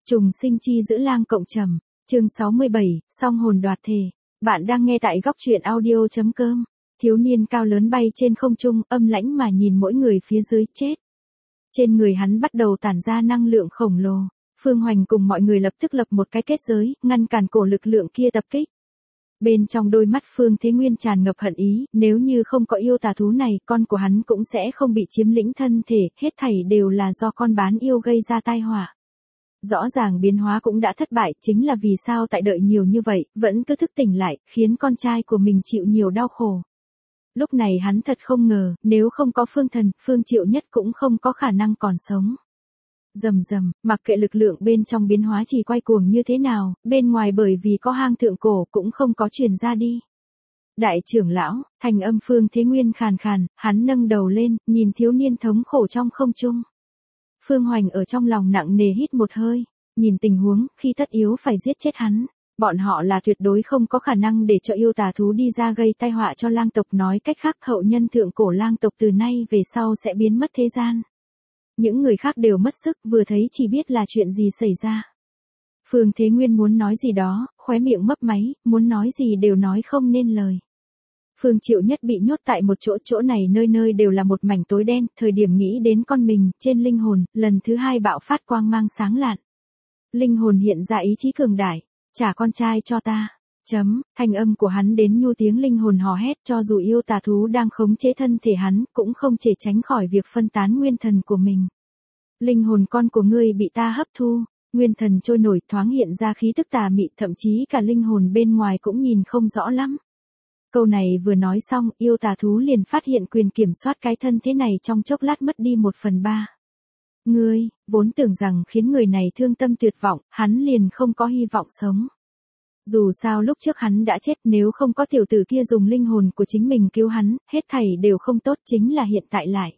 Trùng sinh chi giữ lang cộng trầm, chương 67, song hồn đoạt thể. Bạn đang nghe tại góc truyện audio.com. Thiếu niên cao lớn bay trên không trung, âm lãnh mà nhìn mỗi người phía dưới chết. Trên người hắn bắt đầu tản ra năng lượng khổng lồ. Phương Hoành cùng mọi người lập tức lập một cái kết giới, ngăn cản cổ lực lượng kia tập kích. Bên trong đôi mắt Phương Thế Nguyên tràn ngập hận ý, nếu như không có yêu tà thú này, con của hắn cũng sẽ không bị chiếm lĩnh thân thể, hết thảy đều là do con bán yêu gây ra tai họa. Rõ ràng biến hóa cũng đã thất bại, chính là vì sao tại đợi nhiều như vậy, vẫn cứ thức tỉnh lại, khiến con trai của mình chịu nhiều đau khổ. Lúc này hắn thật không ngờ, nếu không có Phương Thần, Phương Triệu Nhất cũng không có khả năng còn sống. Rầm rầm, mặc kệ lực lượng bên trong biến hóa chỉ quay cuồng như thế nào, bên ngoài bởi vì có hang thượng cổ cũng không có truyền ra đi. Đại trưởng lão, thành âm Phương Thế Nguyên khàn khàn, hắn nâng đầu lên, nhìn thiếu niên thống khổ trong không trung. Phương Hoành ở trong lòng nặng nề hít một hơi, nhìn tình huống, khi tất yếu phải giết chết hắn. Bọn họ là tuyệt đối không có khả năng để cho yêu tà thú đi ra gây tai họa cho lang tộc, nói cách khác hậu nhân thượng cổ lang tộc từ nay về sau sẽ biến mất thế gian. Những người khác đều mất sức, vừa thấy chỉ biết là chuyện gì xảy ra. Phương Thế Nguyên muốn nói gì đó, khóe miệng mấp máy, muốn nói gì đều nói không nên lời. Phương Triệu Nhất bị nhốt tại một chỗ này nơi nơi đều là một mảnh tối đen, thời điểm nghĩ đến con mình, trên linh hồn, lần thứ hai bạo phát quang mang sáng lạn. Linh hồn hiện ra ý chí cường đại, trả con trai cho ta. Thanh âm của hắn đến nhu tiếng linh hồn hò hét, cho dù yêu tà thú đang khống chế thân thể hắn, cũng không thể tránh khỏi việc phân tán nguyên thần của mình. Linh hồn con của ngươi bị ta hấp thu, nguyên thần trôi nổi thoáng hiện ra khí tức tà mị, thậm chí cả linh hồn bên ngoài cũng nhìn không rõ lắm. Câu này vừa nói xong, yêu tà thú liền phát hiện quyền kiểm soát cái thân thế này trong chốc lát mất đi 1/3. Ngươi, vốn tưởng rằng khiến người này thương tâm tuyệt vọng, hắn liền không có hy vọng sống. Dù sao lúc trước hắn đã chết, nếu không có tiểu tử kia dùng linh hồn của chính mình cứu hắn, hết thảy đều không tốt, chính là hiện tại lại.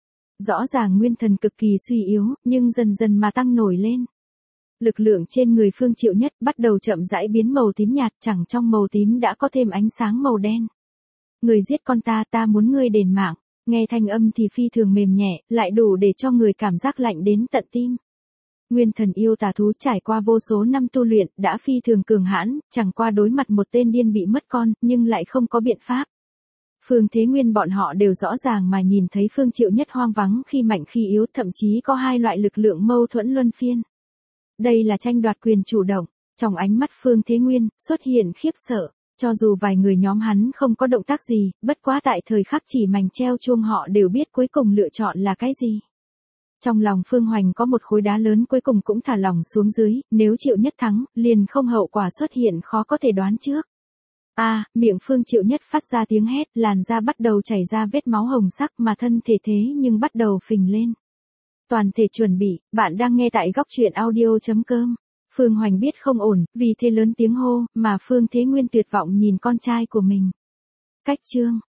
Rõ ràng nguyên thần cực kỳ suy yếu, nhưng dần dần mà tăng nổi lên. Lực lượng trên người Phương Triệu Nhất bắt đầu chậm rãi biến màu tím nhạt, chẳng trong màu tím đã có thêm ánh sáng màu đen. Người giết con ta muốn ngươi đền mạng. Nghe thanh âm thì phi thường mềm nhẹ, lại đủ để cho người cảm giác lạnh đến tận tim. Nguyên thần yêu tà thú trải qua vô số năm tu luyện, đã phi thường cường hãn, chẳng qua đối mặt một tên điên bị mất con, nhưng lại không có biện pháp. Phương Thế Nguyên bọn họ đều rõ ràng mà nhìn thấy Phương Triệu Nhất hoang vắng khi mạnh khi yếu, thậm chí có hai loại lực lượng mâu thuẫn luân phiên. Đây là tranh đoạt quyền chủ động. Trong ánh mắt Phương Thế Nguyên xuất hiện khiếp sợ. Cho dù vài người nhóm hắn không có động tác gì, bất quá tại thời khắc chỉ mảnh treo chuông họ đều biết cuối cùng lựa chọn là cái gì. Trong lòng Phương Hoành có một khối đá lớn cuối cùng cũng thả lỏng xuống dưới, nếu Triệu Nhất thắng, liền không hậu quả xuất hiện khó có thể đoán trước. Miệng Phương Triệu Nhất phát ra tiếng hét, làn da bắt đầu chảy ra vết máu hồng sắc mà thân thể thế nhưng bắt đầu phình lên. Toàn thể chuẩn bị, bạn đang nghe tại góc truyện audio.com. Phương Hoành biết không ổn, vì thế lớn tiếng hô, mà Phương Thế Nguyên tuyệt vọng nhìn con trai của mình. Cách chương,